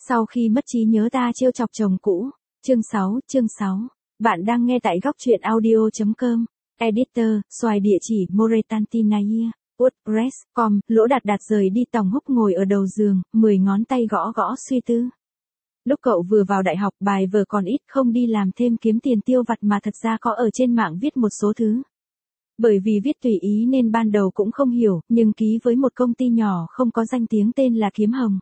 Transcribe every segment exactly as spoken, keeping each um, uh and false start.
Sau khi mất trí nhớ ta trêu chọc chồng cũ. Chương sáu, chương sáu. Bạn đang nghe tại góc truyện audio chấm com. Editor, xoài địa chỉ Moretantinaia, WordPress chấm com. Lỗ Đạt Đạt rời đi, Tòng Húc ngồi ở đầu giường, mười ngón tay gõ gõ suy tư. Lúc cậu vừa vào đại học, bài vở còn ít, không đi làm thêm kiếm tiền tiêu vặt mà thật ra có ở trên mạng viết một số thứ. Bởi vì viết tùy ý nên ban đầu cũng không hiểu, nhưng ký với một công ty nhỏ không có danh tiếng tên là Kiếm Hồng.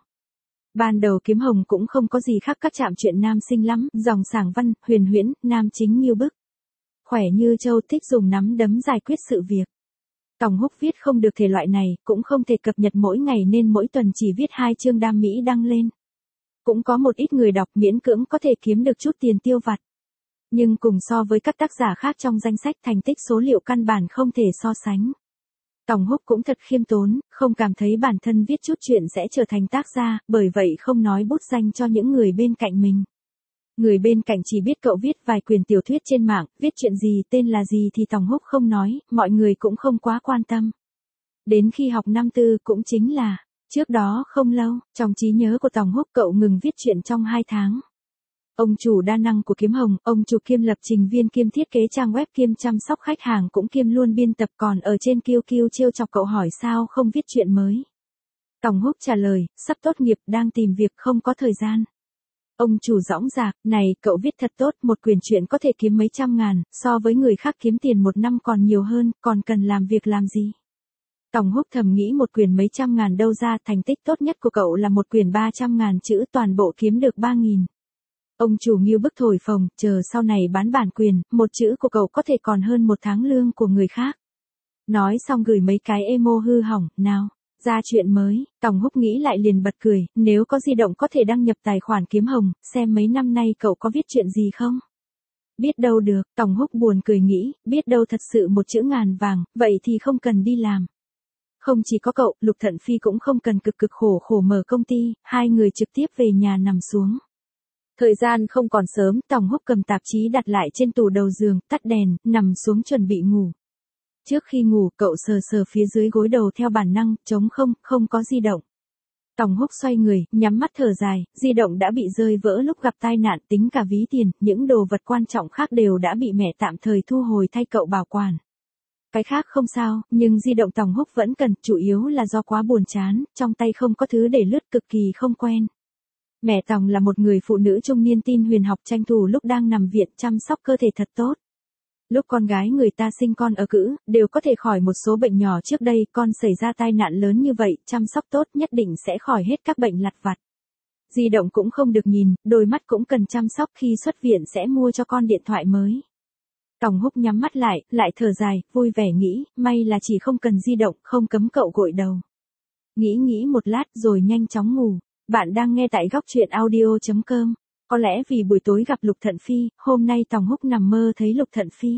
Ban đầu Kiếm Hồng cũng không có gì khác các chạm truyện nam sinh lắm, dòng sảng văn, huyền huyễn, nam chính nghiêu bức. Khỏe như trâu, thích dùng nắm đấm giải quyết sự việc. Tòng Húc viết không được thể loại này, cũng không thể cập nhật mỗi ngày nên mỗi tuần chỉ viết hai chương đam mỹ đăng lên. Cũng có một ít người đọc, miễn cưỡng có thể kiếm được chút tiền tiêu vặt. Nhưng cùng so với các tác giả khác trong danh sách, thành tích số liệu căn bản không thể so sánh. Tòng Húc cũng thật khiêm tốn, không cảm thấy bản thân viết chút chuyện sẽ trở thành tác gia, bởi vậy không nói bút danh cho những người bên cạnh mình. Người bên cạnh chỉ biết cậu viết vài quyển tiểu thuyết trên mạng, viết chuyện gì, tên là gì thì Tòng Húc không nói, mọi người cũng không quá quan tâm. Đến khi học năm tư cũng chính là, trước đó không lâu, trong trí nhớ của Tòng Húc cậu ngừng viết chuyện trong hai tháng. Ông chủ đa năng của Kiếm Hồng, ông chủ kiêm lập trình viên kiêm thiết kế trang web kiêm chăm sóc khách hàng cũng kiêm luôn biên tập, còn ở trên Q Q trêu chọc cậu hỏi sao không viết chuyện mới. Tòng Húc trả lời, sắp tốt nghiệp, đang tìm việc, không có thời gian. Ông chủ dõng dạc, này, cậu viết thật tốt, một quyển truyện có thể kiếm mấy trăm ngàn, so với người khác kiếm tiền một năm còn nhiều hơn, còn cần làm việc làm gì. Tòng Húc thầm nghĩ một quyển mấy trăm ngàn đâu ra, thành tích tốt nhất của cậu là một quyển ba trăm ngàn chữ, toàn bộ kiếm được ba nghìn. Ông chủ nghiêu bức thổi phồng, chờ sau này bán bản quyền, một chữ của cậu có thể còn hơn một tháng lương của người khác. Nói xong gửi mấy cái emo hư hỏng, nào, ra chuyện mới. Tòng Húc nghĩ lại liền bật cười, nếu có di động có thể đăng nhập tài khoản Kiếm Hồng, xem mấy năm nay cậu có viết chuyện gì không? Biết đâu được, Tòng Húc buồn cười nghĩ, biết đâu thật sự một chữ ngàn vàng, vậy thì không cần đi làm. Không chỉ có cậu, Lục Thận Phi cũng không cần cực cực khổ khổ mở công ty, hai người trực tiếp về nhà nằm xuống. Thời gian không còn sớm, Tòng Húc cầm tạp chí đặt lại trên tủ đầu giường, tắt đèn, nằm xuống chuẩn bị ngủ. Trước khi ngủ, cậu sờ sờ phía dưới gối đầu theo bản năng, trống không, không có di động. Tòng Húc xoay người, nhắm mắt thở dài, di động đã bị rơi vỡ lúc gặp tai nạn, tính cả ví tiền, những đồ vật quan trọng khác đều đã bị mẹ tạm thời thu hồi thay cậu bảo quản. Cái khác không sao, nhưng di động Tòng Húc vẫn cần, chủ yếu là do quá buồn chán, trong tay không có thứ để lướt, cực kỳ không quen. Mẹ Tòng là một người phụ nữ trung niên tin huyền học, tranh thủ lúc đang nằm viện chăm sóc cơ thể thật tốt. Lúc con gái người ta sinh con ở cữ, đều có thể khỏi một số bệnh nhỏ, trước đây con xảy ra tai nạn lớn như vậy, chăm sóc tốt nhất định sẽ khỏi hết các bệnh lặt vặt. Di động cũng không được nhìn, đôi mắt cũng cần chăm sóc, khi xuất viện sẽ mua cho con điện thoại mới. Tòng Húc nhắm mắt lại, lại thở dài, vui vẻ nghĩ, may là chỉ không cần di động, không cấm cậu gội đầu. Nghĩ nghĩ một lát rồi nhanh chóng ngủ. Bạn đang nghe tại góc truyện audio chấm com. Có lẽ vì buổi tối gặp Lục Thận Phi, hôm nay Tòng Húc nằm mơ thấy Lục Thận Phi.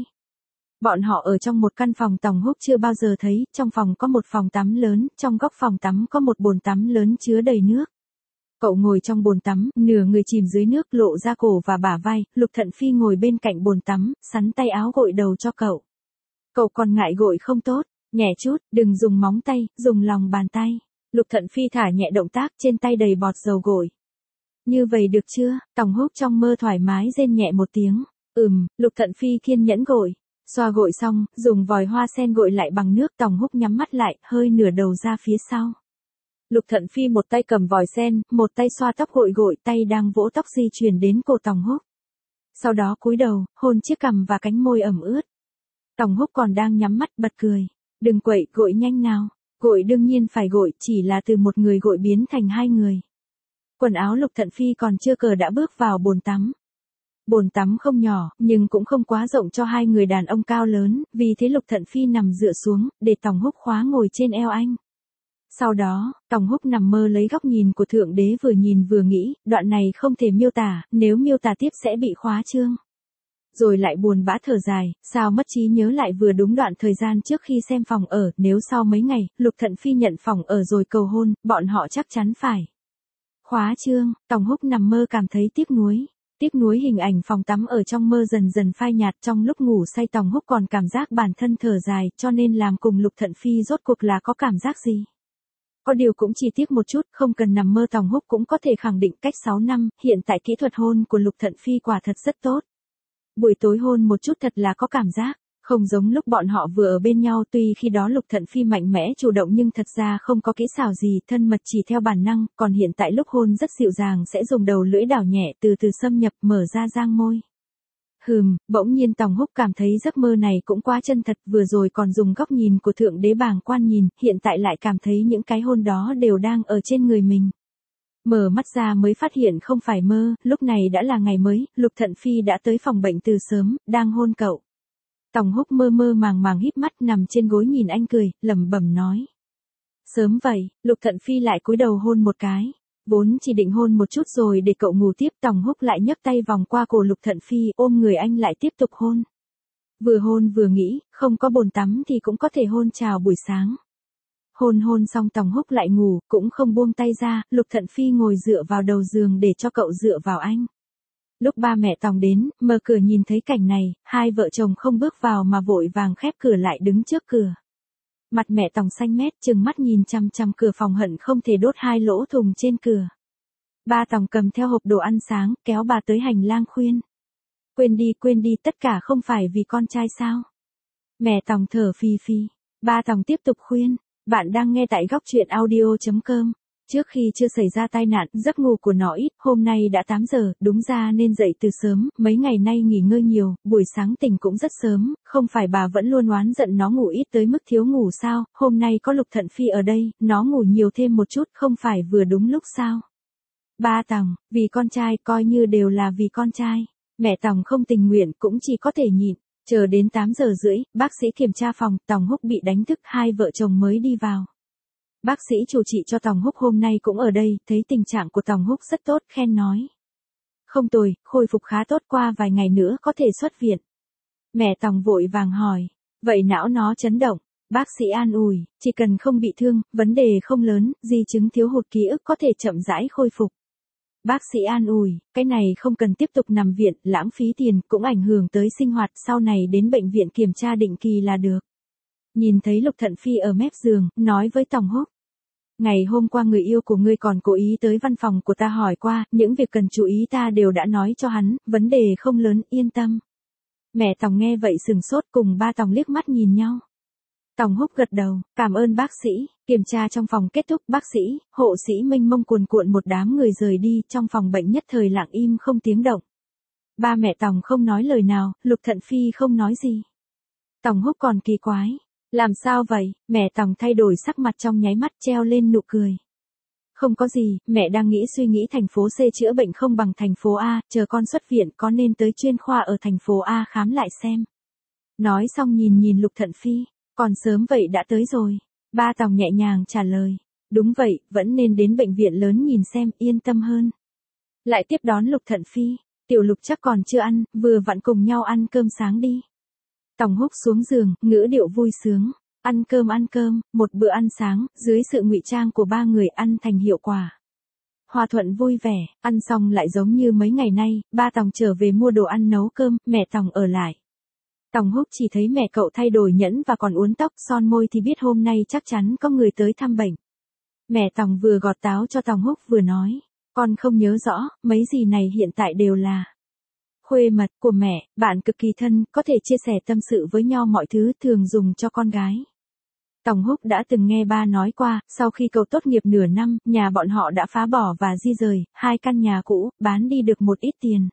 Bọn họ ở trong một căn phòng Tòng Húc chưa bao giờ thấy, trong phòng có một phòng tắm lớn, trong góc phòng tắm có một bồn tắm lớn chứa đầy nước. Cậu ngồi trong bồn tắm, nửa người chìm dưới nước, lộ ra cổ và bả vai, Lục Thận Phi ngồi bên cạnh bồn tắm, sắn tay áo gội đầu cho cậu. Cậu còn ngại gội không tốt, nhẹ chút, đừng dùng móng tay, dùng lòng bàn tay. Lục Thận Phi thả nhẹ động tác, trên tay đầy bọt dầu gội. Như vậy được chưa? Tòng Húc trong mơ thoải mái rên nhẹ một tiếng. Ừm, Lục Thận Phi kiên nhẫn gội. Xoa gội xong, dùng vòi hoa sen gội lại bằng nước, Tòng Húc nhắm mắt lại, hơi nửa đầu ra phía sau. Lục Thận Phi một tay cầm vòi sen, một tay xoa tóc gội gội, tay đang vỗ tóc di chuyển đến cổ Tòng Húc. Sau đó cúi đầu, hôn chiếc cằm và cánh môi ẩm ướt. Tòng Húc còn đang nhắm mắt bật cười. Đừng quậy, gội nhanh nào. Gội đương nhiên phải gội, chỉ là từ một người gội biến thành hai người. Quần áo Lục Thận Phi còn chưa cởi đã bước vào bồn tắm. Bồn tắm không nhỏ, nhưng cũng không quá rộng cho hai người đàn ông cao lớn, vì thế Lục Thận Phi nằm dựa xuống, để Tòng Húc khóa ngồi trên eo anh. Sau đó, Tòng Húc nằm mơ lấy góc nhìn của Thượng Đế, vừa nhìn vừa nghĩ, đoạn này không thể miêu tả, nếu miêu tả tiếp sẽ bị khóa chương. Rồi lại buồn bã thở dài, sao mất trí nhớ lại vừa đúng đoạn thời gian trước khi xem phòng ở, nếu sau mấy ngày, Lục Thận Phi nhận phòng ở rồi cầu hôn, bọn họ chắc chắn phải khóa chương. Tòng Húc nằm mơ cảm thấy tiếc nuối. Tiếc nuối hình ảnh phòng tắm ở trong mơ dần dần phai nhạt, trong lúc ngủ say Tòng Húc còn cảm giác bản thân thở dài, cho nên làm cùng Lục Thận Phi rốt cuộc là có cảm giác gì. Có điều cũng chỉ tiếc một chút, không cần nằm mơ Tòng Húc cũng có thể khẳng định cách sáu năm, hiện tại kỹ thuật hôn của Lục Thận Phi quả thật rất tốt. Buổi tối hôn một chút thật là có cảm giác, không giống lúc bọn họ vừa ở bên nhau, tuy khi đó Lục Thận Phi mạnh mẽ chủ động nhưng thật ra không có kỹ xảo gì, thân mật chỉ theo bản năng, còn hiện tại lúc hôn rất dịu dàng sẽ dùng đầu lưỡi đảo nhẹ từ từ xâm nhập mở ra giang môi. Hừm, bỗng nhiên Tòng Húc cảm thấy giấc mơ này cũng quá chân thật, vừa rồi còn dùng góc nhìn của thượng đế bàng quan nhìn, hiện tại lại cảm thấy những cái hôn đó đều đang ở trên người mình. Mở mắt ra mới phát hiện không phải mơ, lúc này đã là ngày mới, Lục Thận Phi đã tới phòng bệnh từ sớm, đang hôn cậu. Tòng Húc mơ mơ màng màng híp mắt nằm trên gối nhìn anh cười, lẩm bẩm nói. Sớm vậy, Lục Thận Phi lại cúi đầu hôn một cái. Vốn chỉ định hôn một chút rồi để cậu ngủ tiếp, Tòng Húc lại nhấc tay vòng qua cổ Lục Thận Phi, ôm người anh lại tiếp tục hôn. Vừa hôn vừa nghĩ, không có bồn tắm thì cũng có thể hôn chào buổi sáng. Hôn hôn xong Tòng Húc lại ngủ, cũng không buông tay ra, Lục Thận Phi ngồi dựa vào đầu giường để cho cậu dựa vào anh. Lúc ba mẹ Tòng đến, mở cửa nhìn thấy cảnh này, hai vợ chồng không bước vào mà vội vàng khép cửa lại đứng trước cửa. Mặt mẹ Tòng xanh mét, trừng mắt nhìn chằm chằm cửa phòng hận không thể đốt hai lỗ thùng trên cửa. Ba Tòng cầm theo hộp đồ ăn sáng, kéo bà tới hành lang khuyên. Quên đi quên đi, tất cả không phải vì con trai sao? Mẹ Tòng thở phì phì. Ba Tòng tiếp tục khuyên. Bạn đang nghe tại góc truyện audio chấm com. Trước khi chưa xảy ra tai nạn, giấc ngủ của nó ít, hôm nay đã tám giờ, đúng ra nên dậy từ sớm, mấy ngày nay nghỉ ngơi nhiều, buổi sáng tỉnh cũng rất sớm, không phải bà vẫn luôn oán giận nó ngủ ít tới mức thiếu ngủ sao, hôm nay có Lục Thận Phi ở đây, nó ngủ nhiều thêm một chút, không phải vừa đúng lúc sao. Ba Tòng, vì con trai, coi như đều là vì con trai. Mẹ Tòng không tình nguyện, cũng chỉ có thể nhịn. Chờ đến tám giờ rưỡi, bác sĩ kiểm tra phòng, Tòng Húc bị đánh thức, hai vợ chồng mới đi vào. Bác sĩ chủ trị cho Tòng Húc hôm nay cũng ở đây, thấy tình trạng của Tòng Húc rất tốt, khen nói. Không tồi, khôi phục khá tốt, qua vài ngày nữa có thể xuất viện. Mẹ Tòng vội vàng hỏi, vậy não nó chấn động, bác sĩ an ủi, chỉ cần không bị thương, vấn đề không lớn, di chứng thiếu hụt ký ức có thể chậm rãi khôi phục. Bác sĩ an ủi, cái này không cần tiếp tục nằm viện, lãng phí tiền, cũng ảnh hưởng tới sinh hoạt, sau này đến bệnh viện kiểm tra định kỳ là được. Nhìn thấy Lục Thận Phi ở mép giường, nói với Tòng Húc. Ngày hôm qua người yêu của ngươi còn cố ý tới văn phòng của ta hỏi qua, những việc cần chú ý ta đều đã nói cho hắn, vấn đề không lớn, yên tâm. Mẹ Tòng nghe vậy sừng sốt, cùng ba Tòng liếc mắt nhìn nhau. Tòng Húc gật đầu, cảm ơn bác sĩ, kiểm tra trong phòng kết thúc, bác sĩ, hộ sĩ mênh mông cuồn cuộn một đám người rời đi, trong phòng bệnh nhất thời lặng im không tiếng động. Ba mẹ Tòng không nói lời nào, Lục Thận Phi không nói gì. Tòng Húc còn kỳ quái. Làm sao vậy? Mẹ Tòng thay đổi sắc mặt trong nháy mắt, treo lên nụ cười. Không có gì, mẹ đang nghĩ suy nghĩ thành phố C chữa bệnh không bằng thành phố A, chờ con xuất viện có nên tới chuyên khoa ở thành phố A khám lại xem. Nói xong nhìn nhìn Lục Thận Phi, còn sớm vậy đã tới rồi. Ba Tòng nhẹ nhàng trả lời, đúng vậy, vẫn nên đến bệnh viện lớn nhìn xem, yên tâm hơn. Lại tiếp đón Lục Thận Phi, tiểu Lục chắc còn chưa ăn, vừa vặn cùng nhau ăn cơm sáng đi. Tòng Húc xuống giường, ngữ điệu vui sướng. Ăn cơm ăn cơm, một bữa ăn sáng, dưới sự ngụy trang của ba người ăn thành hiệu quả. Hòa thuận vui vẻ, ăn xong lại giống như mấy ngày nay, ba Tòng trở về mua đồ ăn nấu cơm, mẹ Tòng ở lại. Tòng Húc chỉ thấy mẹ cậu thay đổi nhẫn và còn uốn tóc son môi thì biết hôm nay chắc chắn có người tới thăm bệnh. Mẹ Tòng vừa gọt táo cho Tòng Húc vừa nói, con không nhớ rõ, mấy gì này hiện tại đều là khuê mật của mẹ, bạn cực kỳ thân, có thể chia sẻ tâm sự với nhau mọi thứ, thường dùng cho con gái. Tòng Húc đã từng nghe ba nói qua, sau khi cậu tốt nghiệp nửa năm, nhà bọn họ đã phá bỏ và di rời, hai căn nhà cũ, bán đi được một ít tiền.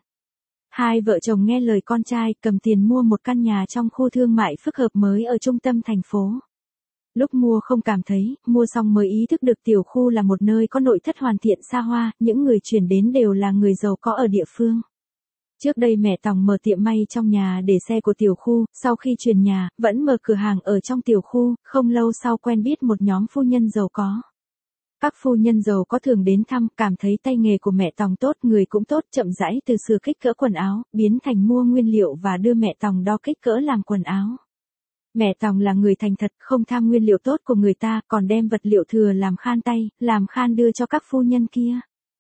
Hai vợ chồng nghe lời con trai, cầm tiền mua một căn nhà trong khu thương mại phức hợp mới ở trung tâm thành phố. Lúc mua không cảm thấy, mua xong mới ý thức được tiểu khu là một nơi có nội thất hoàn thiện xa hoa, những người chuyển đến đều là người giàu có ở địa phương. Trước đây mẹ Tòng mở tiệm may trong nhà để xe của tiểu khu, sau khi chuyển nhà, vẫn mở cửa hàng ở trong tiểu khu, không lâu sau quen biết một nhóm phu nhân giàu có. Các phu nhân giàu có thường đến thăm, cảm thấy tay nghề của mẹ Tòng tốt, người cũng tốt, chậm rãi từ sửa kích cỡ quần áo, biến thành mua nguyên liệu và đưa mẹ Tòng đo kích cỡ làm quần áo. Mẹ Tòng là người thành thật, không tham nguyên liệu tốt của người ta, còn đem vật liệu thừa làm khan tay, làm khan đưa cho các phu nhân kia.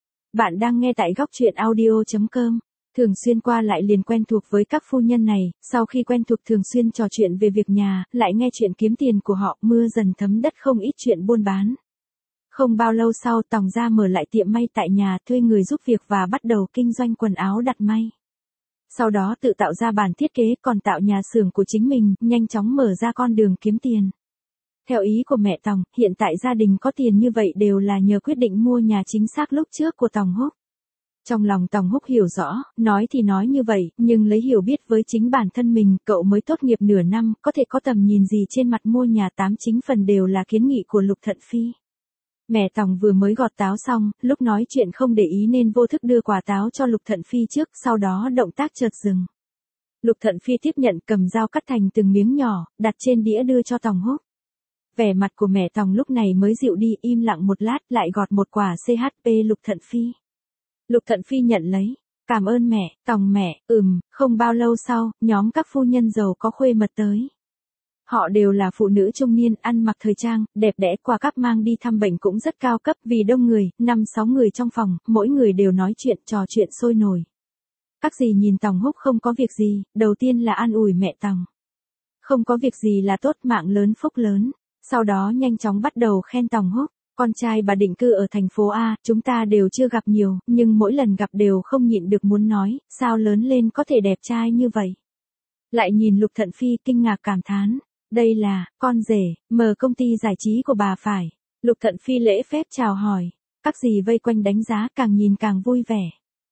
Bạn đang nghe tại góc truyện audio chấm com. Thường xuyên qua lại liền quen thuộc với các phu nhân này, sau khi quen thuộc thường xuyên trò chuyện về việc nhà, lại nghe chuyện kiếm tiền của họ, mưa dần thấm đất không ít chuyện buôn bán. Không bao lâu sau Tòng gia mở lại tiệm may tại nhà, thuê người giúp việc và bắt đầu kinh doanh quần áo đặt may. Sau đó tự tạo ra bản thiết kế, còn tạo nhà xưởng của chính mình, nhanh chóng mở ra con đường kiếm tiền. Theo ý của mẹ Tòng, hiện tại gia đình có tiền như vậy đều là nhờ quyết định mua nhà chính xác lúc trước của Tòng Húc. Trong lòng Tòng Húc hiểu rõ, nói thì nói như vậy, nhưng lấy hiểu biết với chính bản thân mình, cậu mới tốt nghiệp nửa năm, có thể có tầm nhìn gì trên mặt mua nhà, tám chính phần đều là kiến nghị của Lục Thận Phi. Mẹ Tòng vừa mới gọt táo xong, lúc nói chuyện không để ý nên vô thức đưa quả táo cho Lục Thận Phi trước, sau đó động tác chợt dừng. Lục Thận Phi tiếp nhận, cầm dao cắt thành từng miếng nhỏ, đặt trên đĩa đưa cho Tòng Húc. Vẻ mặt của mẹ Tòng lúc này mới dịu đi, im lặng một lát, lại gọt một quả xê hát pê Lục Thận Phi. Lục Thận Phi nhận lấy, cảm ơn mẹ, Tòng mẹ, ừm, không bao lâu sau, nhóm các phu nhân giàu có khuê mật tới. Họ đều là phụ nữ trung niên, ăn mặc thời trang, đẹp đẽ, quà cáp mang đi thăm bệnh cũng rất cao cấp, vì đông người, năm sáu người trong phòng, mỗi người đều nói chuyện, trò chuyện sôi nổi. Các dì nhìn Tòng Húc không có việc gì, đầu tiên là an ủi mẹ Tòng. Không có việc gì là tốt, mạng lớn phúc lớn. Sau đó nhanh chóng bắt đầu khen Tòng Húc, con trai bà định cư ở thành phố A, chúng ta đều chưa gặp nhiều, nhưng mỗi lần gặp đều không nhịn được muốn nói, sao lớn lên có thể đẹp trai như vậy. Lại nhìn Lục Thận Phi kinh ngạc cảm thán, đây là, con rể, mở công ty giải trí của bà phải. Lục Thận Phi lễ phép chào hỏi, các dì vây quanh đánh giá, càng nhìn càng vui vẻ.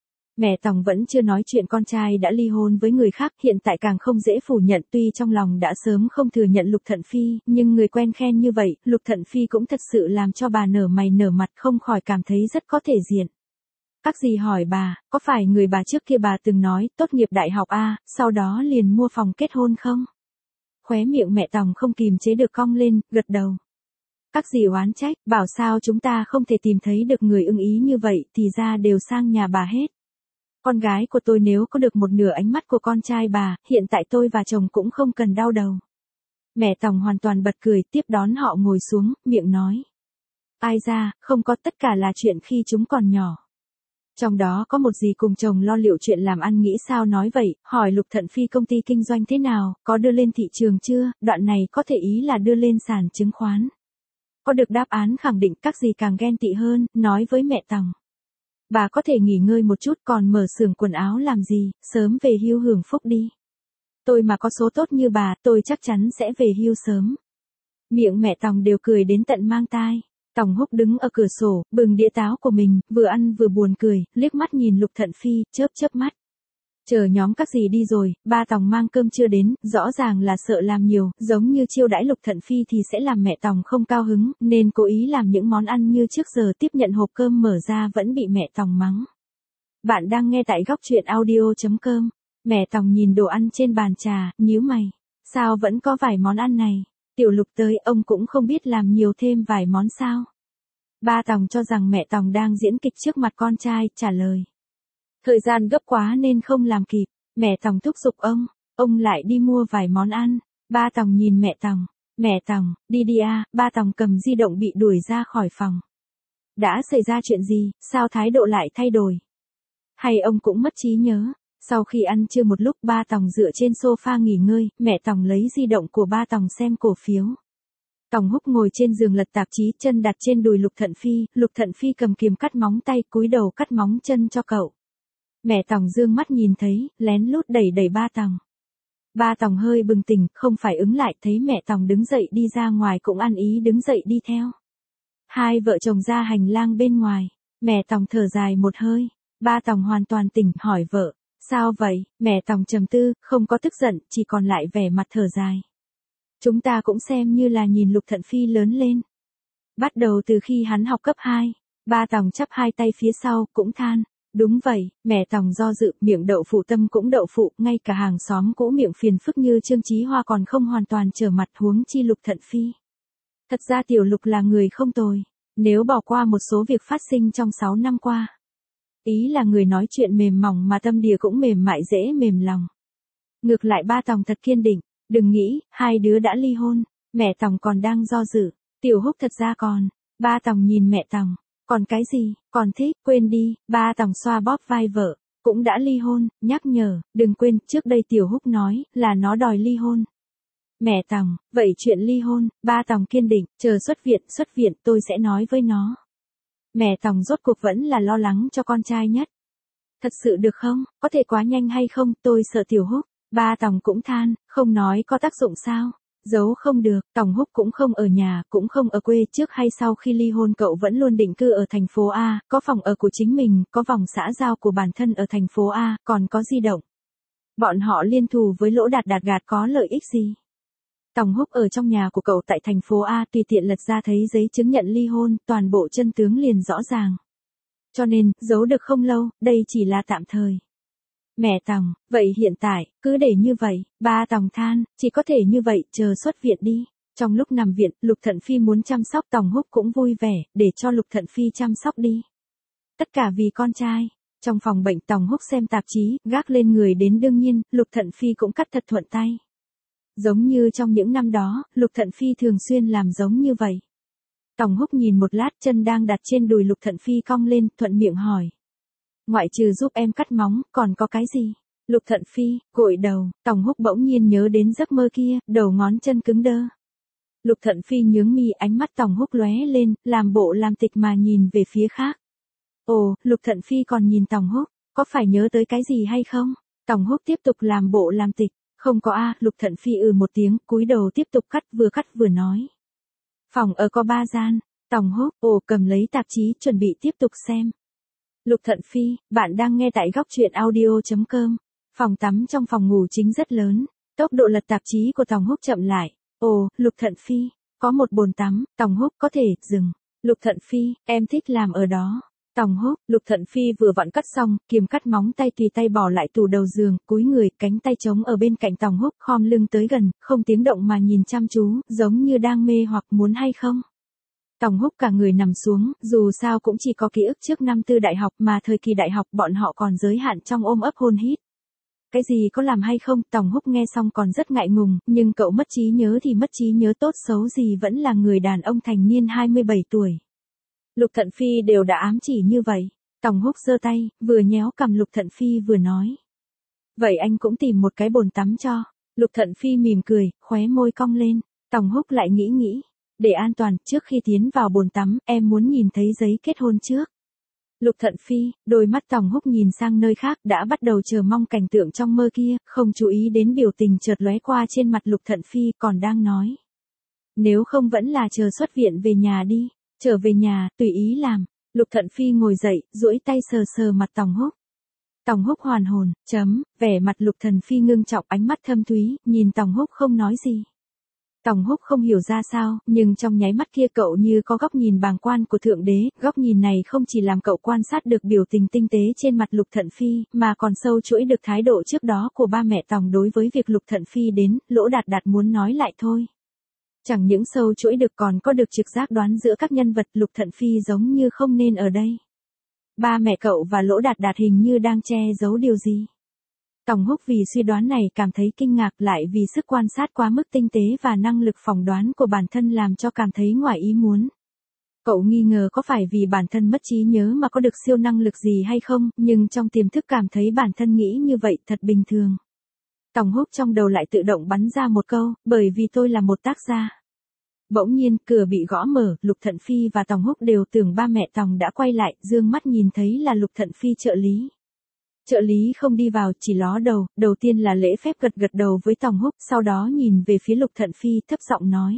Mẹ Tòng vẫn chưa nói chuyện con trai đã ly hôn với người khác, hiện tại càng không dễ phủ nhận, tuy trong lòng đã sớm không thừa nhận Lục Thận Phi, nhưng người quen khen như vậy, Lục Thận Phi cũng thật sự làm cho bà nở mày nở mặt, không khỏi cảm thấy rất có thể diện. Các dì hỏi bà, có phải người bà trước kia bà từng nói, tốt nghiệp đại học A, sau đó liền mua phòng kết hôn không? Khóe miệng mẹ Tòng không kìm chế được cong lên, gật đầu. Các dì oán trách, bảo sao chúng ta không thể tìm thấy được người ưng ý như vậy, thì ra đều sang nhà bà hết. Con gái của tôi nếu có được một nửa ánh mắt của con trai bà, hiện tại tôi và chồng cũng không cần đau đầu. Mẹ Tòng hoàn toàn bật cười, tiếp đón họ ngồi xuống, miệng nói. Ai ra, không có, tất cả là chuyện khi chúng còn nhỏ. Trong đó có một dì cùng chồng lo liệu chuyện làm ăn, nghĩ sao nói vậy, hỏi Lục Thận Phi công ty kinh doanh thế nào, có đưa lên thị trường chưa, đoạn này có thể ý là đưa lên sàn chứng khoán. Có được đáp án khẳng định, các dì càng ghen tị hơn, nói với mẹ Tòng. Bà có thể nghỉ ngơi một chút, còn mở xưởng quần áo làm gì, sớm về hưu hưởng phúc đi. Tôi mà có số tốt như bà, tôi chắc chắn sẽ về hưu sớm. Miệng mẹ Tòng đều cười đến tận mang tai. Tòng Húc đứng ở cửa sổ, bừng đĩa táo của mình, vừa ăn vừa buồn cười, liếc mắt nhìn Lục Thận Phi, chớp chớp mắt. Chờ nhóm các dì đi rồi, ba Tòng mang cơm chưa đến, rõ ràng là sợ làm nhiều, giống như chiêu đãi Lục Thận Phi thì sẽ làm mẹ Tòng không cao hứng, nên cố ý làm những món ăn như trước giờ, tiếp nhận hộp cơm mở ra vẫn bị mẹ Tòng mắng. Bạn đang nghe tại góc truyện audio chấm com. Mẹ Tòng nhìn đồ ăn trên bàn trà, nhíu mày. Sao vẫn có vài món ăn này? Tiểu Lục tới, ông cũng không biết làm nhiều thêm vài món sao? Ba Tòng cho rằng mẹ Tòng đang diễn kịch trước mặt con trai, trả lời. Thời gian gấp quá nên không làm kịp, mẹ Tòng thúc giục ông, ông lại đi mua vài món ăn. Ba Tòng nhìn mẹ Tòng, mẹ Tòng, đi đi à, ba Tòng cầm di động bị đuổi ra khỏi phòng. Đã xảy ra chuyện gì, sao thái độ lại thay đổi? Hay ông cũng mất trí nhớ? Sau khi ăn trưa một lúc, ba Tòng dựa trên sofa nghỉ ngơi, mẹ Tòng lấy di động của ba Tòng xem cổ phiếu. Tòng Húc ngồi trên giường lật tạp chí, chân đặt trên đùi Lục Thận Phi, Lục Thận Phi cầm kìm cắt móng tay, cúi đầu cắt móng chân cho cậu. Mẹ Tòng dương mắt nhìn thấy, lén lút đẩy đẩy ba Tòng. Ba Tòng hơi bừng tỉnh, không phải ứng lại, thấy mẹ Tòng đứng dậy đi ra ngoài cũng ăn ý đứng dậy đi theo. Hai vợ chồng ra hành lang bên ngoài, mẹ Tòng thở dài một hơi, ba Tòng hoàn toàn tỉnh, hỏi vợ, sao vậy? Mẹ Tòng trầm tư, không có tức giận, chỉ còn lại vẻ mặt thở dài. Chúng ta cũng xem như là nhìn Lục Thận Phi lớn lên. Bắt đầu từ khi hắn học cấp hai, ba Tòng chắp hai tay phía sau, cũng than. Đúng vậy, mẹ Tòng do dự, miệng đậu phụ tâm cũng đậu phụ, ngay cả hàng xóm cũ miệng phiền phức như Trương Chí Hoa còn không hoàn toàn trở mặt, huống chi Lục Thận Phi. Thật ra Tiểu Lục là người không tồi, nếu bỏ qua một số việc phát sinh trong sáu năm qua. Ý là người nói chuyện mềm mỏng mà tâm địa cũng mềm mại, dễ mềm lòng. Ngược lại ba Tòng thật kiên định, đừng nghĩ, hai đứa đã ly hôn, mẹ Tòng còn đang do dự, Tiểu Húc thật ra còn, ba Tòng nhìn mẹ Tòng. Còn cái gì, còn thích, quên đi, ba Tòng xoa bóp vai vợ, cũng đã ly hôn, nhắc nhở, đừng quên, trước đây Tiểu Húc nói, là nó đòi ly hôn. Mẹ Tòng, vậy chuyện ly hôn, ba Tòng kiên định, chờ xuất viện, xuất viện tôi sẽ nói với nó. Mẹ Tòng rốt cuộc vẫn là lo lắng cho con trai nhất. Thật sự được không, có thể quá nhanh hay không, tôi sợ Tiểu Húc. Ba Tòng cũng than, không nói có tác dụng sao. Giấu không được, Tòng Húc cũng không ở nhà, cũng không ở quê, trước hay sau khi ly hôn cậu vẫn luôn định cư ở thành phố A, có phòng ở của chính mình, có vòng xã giao của bản thân ở thành phố A, còn có di động. Bọn họ liên thù với Lỗ Đạt Đạt gạt có lợi ích gì? Tòng Húc ở trong nhà của cậu tại thành phố A tùy tiện lật ra thấy giấy chứng nhận ly hôn, toàn bộ chân tướng liền rõ ràng. Cho nên, giấu được không lâu, đây chỉ là tạm thời. Mẹ Tòng, vậy hiện tại, cứ để như vậy, ba Tòng than, chỉ có thể như vậy, chờ xuất viện đi. Trong lúc nằm viện, Lục Thận Phi muốn chăm sóc Tòng Húc cũng vui vẻ, để cho Lục Thận Phi chăm sóc đi. Tất cả vì con trai. Trong phòng bệnh Tòng Húc xem tạp chí, gác lên người đến đương nhiên, Lục Thận Phi cũng cắt thật thuận tay. Giống như trong những năm đó, Lục Thận Phi thường xuyên làm giống như vậy. Tòng Húc nhìn một lát chân đang đặt trên đùi Lục Thận Phi cong lên, thuận miệng hỏi. Ngoại trừ giúp em cắt móng, còn có cái gì? Lục Thận Phi, gội đầu, Tòng Húc bỗng nhiên nhớ đến giấc mơ kia, đầu ngón chân cứng đơ. Lục Thận Phi nhướng mi, ánh mắt Tòng Húc lóe lên, làm bộ làm tịch mà nhìn về phía khác. Ồ, Lục Thận Phi còn nhìn Tòng Húc, có phải nhớ tới cái gì hay không? Tòng Húc tiếp tục làm bộ làm tịch, không có a, Lục Thận Phi ừ một tiếng, cúi đầu tiếp tục cắt, vừa cắt vừa nói. Phòng ở có ba gian, Tòng Húc, ồ, cầm lấy tạp chí chuẩn bị tiếp tục xem. Lục Thận Phi, bạn đang nghe tại góc truyện audio chấm com. Phòng tắm trong phòng ngủ chính rất lớn, tốc độ lật tạp chí của Tòng Húc chậm lại. Ồ, Lục Thận Phi, có một bồn tắm, Tòng Húc có thể, dừng. Lục Thận Phi, em thích làm ở đó. Tòng Húc, Lục Thận Phi vừa vặn cắt xong, kiềm cắt móng tay tùy tay bỏ lại tủ đầu giường, cúi người, cánh tay trống ở bên cạnh Tòng Húc, khom lưng tới gần, không tiếng động mà nhìn chăm chú, giống như đang mê hoặc muốn hay không. Tòng Húc cả người nằm xuống, dù sao cũng chỉ có ký ức trước năm tư đại học mà thời kỳ đại học bọn họ còn giới hạn trong ôm ấp hôn hít. Cái gì có làm hay không, Tòng Húc nghe xong còn rất ngại ngùng, nhưng cậu mất trí nhớ thì mất trí nhớ, tốt xấu gì vẫn là người đàn ông thành niên hai mươi bảy tuổi. Lục Thận Phi đều đã ám chỉ như vậy. Tòng Húc giơ tay, vừa nhéo cằm Lục Thận Phi vừa nói. Vậy anh cũng tìm một cái bồn tắm cho. Lục Thận Phi mỉm cười, khóe môi cong lên. Tòng Húc lại nghĩ nghĩ. Để an toàn, trước khi tiến vào bồn tắm, em muốn nhìn thấy giấy kết hôn trước. Lục Thận Phi, đôi mắt Tòng Húc nhìn sang nơi khác, đã bắt đầu chờ mong cảnh tượng trong mơ kia, không chú ý đến biểu tình chợt lóe qua trên mặt Lục Thận Phi, còn đang nói. Nếu không vẫn là chờ xuất viện về nhà đi. Trở về nhà, tùy ý làm. Lục Thận Phi ngồi dậy, duỗi tay sờ sờ mặt Tòng Húc. Tòng Húc hoàn hồn, chấm, vẻ mặt Lục Thận Phi ngưng trọng, ánh mắt thâm thúy, nhìn Tòng Húc không nói gì. Tòng Húc không hiểu ra sao, nhưng trong nháy mắt kia cậu như có góc nhìn bàng quan của Thượng Đế, góc nhìn này không chỉ làm cậu quan sát được biểu tình tinh tế trên mặt Lục Thận Phi, mà còn sâu chuỗi được thái độ trước đó của ba mẹ Tòng đối với việc Lục Thận Phi đến, Lỗ Đạt Đạt muốn nói lại thôi. Chẳng những sâu chuỗi được còn có được trực giác đoán giữa các nhân vật, Lục Thận Phi giống như không nên ở đây. Ba mẹ cậu và Lỗ Đạt Đạt hình như đang che giấu điều gì. Tòng Húc vì suy đoán này cảm thấy kinh ngạc, lại vì sức quan sát quá mức tinh tế và năng lực phỏng đoán của bản thân làm cho cảm thấy ngoài ý muốn. Cậu nghi ngờ có phải vì bản thân mất trí nhớ mà có được siêu năng lực gì hay không, nhưng trong tiềm thức cảm thấy bản thân nghĩ như vậy thật bình thường. Tòng Húc trong đầu lại tự động bắn ra một câu, bởi vì tôi là một tác gia. Bỗng nhiên, cửa bị gõ mở, Lục Thận Phi và Tòng Húc đều tưởng ba mẹ Tòng đã quay lại, dương mắt nhìn thấy là Lục Thận Phi trợ lý. Trợ lý không đi vào, chỉ ló đầu, đầu tiên là lễ phép gật gật đầu với Tòng Húc, sau đó nhìn về phía Lục Thận Phi thấp giọng nói.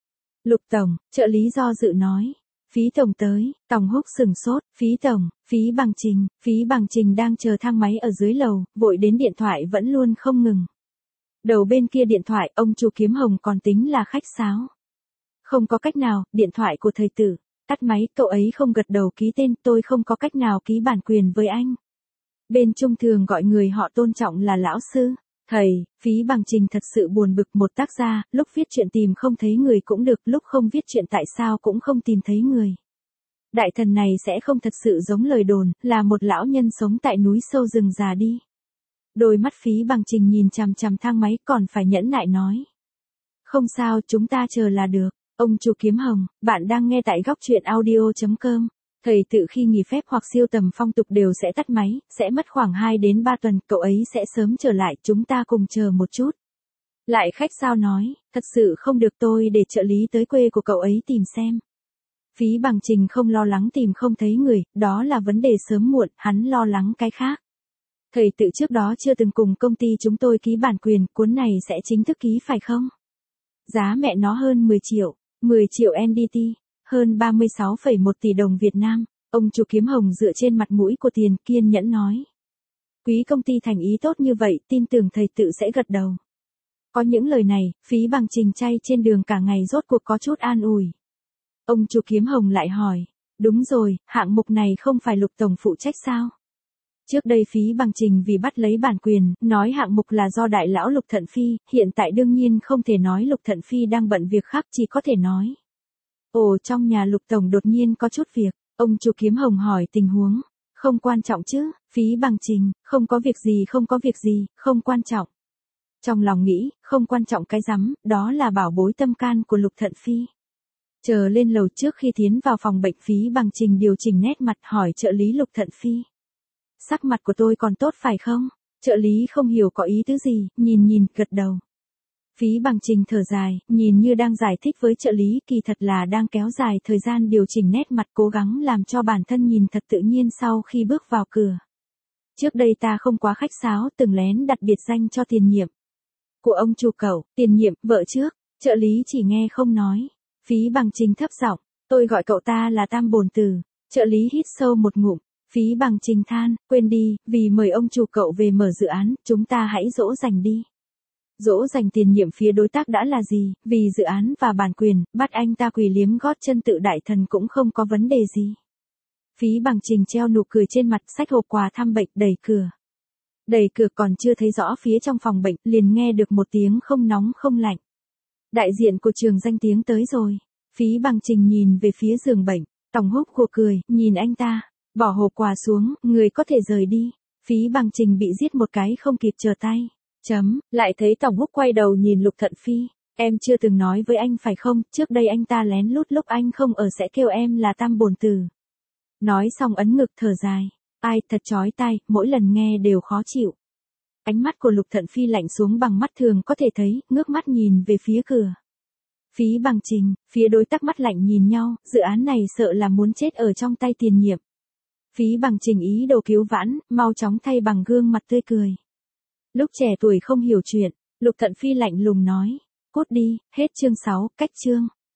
Lục Tổng, trợ lý do dự nói. Phí Tổng tới, Tòng Húc sừng sốt, Phí Tổng, Phí Bằng Trình, Phí Bằng Trình đang chờ thang máy ở dưới lầu, vội đến điện thoại vẫn luôn không ngừng. Đầu bên kia điện thoại, ông chủ Kiếm Hồng còn tính là khách sáo. Không có cách nào, điện thoại của thầy tử, tắt máy, cậu ấy không gật đầu ký tên, tôi không có cách nào ký bản quyền với anh. Bên Trung thường gọi người họ tôn trọng là lão sư. Thầy, Phí Bằng Trình thật sự buồn bực, một tác gia, lúc viết chuyện tìm không thấy người cũng được, lúc không viết chuyện tại sao cũng không tìm thấy người. Đại thần này sẽ không thật sự giống lời đồn, là một lão nhân sống tại núi sâu rừng già đi. Đôi mắt Phí Bằng Trình nhìn chằm chằm thang máy, còn phải nhẫn nại nói. Không sao, chúng ta chờ là được. Ông chủ Kiếm Hồng, bạn đang nghe tại góc truyện audio chấm com. Thầy tự khi nghỉ phép hoặc siêu tầm phong tục đều sẽ tắt máy, sẽ mất khoảng hai đến ba tuần, cậu ấy sẽ sớm trở lại, chúng ta cùng chờ một chút. Lại khách sao nói, thật sự không được tôi để trợ lý tới quê của cậu ấy tìm xem. Phí Bằng Trình không lo lắng tìm không thấy người, đó là vấn đề sớm muộn, hắn lo lắng cái khác. Thầy tự trước đó chưa từng cùng công ty chúng tôi ký bản quyền, cuốn này sẽ chính thức ký phải không? Giá mẹ nó hơn mười triệu, mười triệu en đê tê, hơn ba mươi sáu phẩy một tỷ đồng Việt Nam, ông chủ Kiếm Hồng dựa trên mặt mũi của tiền kiên nhẫn nói. Quý công ty thành ý tốt như vậy, tin tưởng thầy tự sẽ gật đầu. Có những lời này, Phí Bằng Trình chay trên đường cả ngày rốt cuộc có chút an ủi. Ông chủ Kiếm Hồng lại hỏi, đúng rồi, hạng mục này không phải Lục Tổng phụ trách sao? Trước đây Phí Bằng Trình vì bắt lấy bản quyền, nói hạng mục là do đại lão Lục Thận Phi, hiện tại đương nhiên không thể nói Lục Thận Phi đang bận việc khác, chỉ có thể nói. Ồ, trong nhà Lục Tổng đột nhiên có chút việc, ông chủ Kiếm Hồng hỏi tình huống. Không quan trọng chứ, Phí Bằng Trình, không có việc gì không có việc gì, không quan trọng. Trong lòng nghĩ, không quan trọng cái rắm, đó là bảo bối tâm can của Lục Thận Phi. Chờ lên lầu trước khi tiến vào phòng bệnh, Phí Bằng Trình điều chỉnh nét mặt hỏi trợ lý Lục Thận Phi. Sắc mặt của tôi còn tốt phải không? Trợ lý không hiểu có ý tứ gì, nhìn nhìn, gật đầu. Phí Bằng Trình thở dài, nhìn như đang giải thích với trợ lý, kỳ thật là đang kéo dài thời gian điều chỉnh nét mặt, cố gắng làm cho bản thân nhìn thật tự nhiên sau khi bước vào cửa. Trước đây ta không quá khách sáo, từng lén đặt biệt danh cho tiền nhiệm. Của ông chủ cậu, tiền nhiệm, vợ trước, trợ lý chỉ nghe không nói. Phí Bằng Trình thấp giọng, tôi gọi cậu ta là Tam Bồn Tử. Trợ lý hít sâu một ngụm. Phí Bằng Trình than, quên đi, vì mời ông chủ cậu về mở dự án, chúng ta hãy dỗ dành đi. Dỗ dành tiền nhiệm phía đối tác đã là gì, vì dự án và bản quyền, bắt anh ta quỳ liếm gót chân tự đại thần cũng không có vấn đề gì. Phí Bằng Trình treo nụ cười trên mặt, xách hộp quà thăm bệnh, đẩy cửa. Đẩy cửa còn chưa thấy rõ phía trong phòng bệnh, liền nghe được một tiếng không nóng không lạnh. Đại diện của trường danh tiếng tới rồi. Phí Bằng Trình nhìn về phía giường bệnh, Tòng Húc của cười, nhìn anh ta, bỏ hộp quà xuống, người có thể rời đi. Phí Bằng Trình bị giết một cái không kịp trở tay. Chấm, lại thấy Tòng Húc quay đầu nhìn Lục Thận Phi, em chưa từng nói với anh phải không, trước đây anh ta lén lút lúc anh không ở sẽ kêu em là Tam Bồn Tử. Nói xong ấn ngực thở dài, ai thật chói tai, mỗi lần nghe đều khó chịu. Ánh mắt của Lục Thận Phi lạnh xuống bằng mắt thường có thể thấy, ngước mắt nhìn về phía cửa. Phí Bằng Trình, phía đối tác mắt lạnh nhìn nhau, dự án này sợ là muốn chết ở trong tay tiền nhiệm. Phí Bằng Trình ý đồ cứu vãn, mau chóng thay bằng gương mặt tươi cười. Lúc trẻ tuổi không hiểu chuyện, Lục Thận Phi lạnh lùng nói, cút đi, hết chương sáu, cách chương.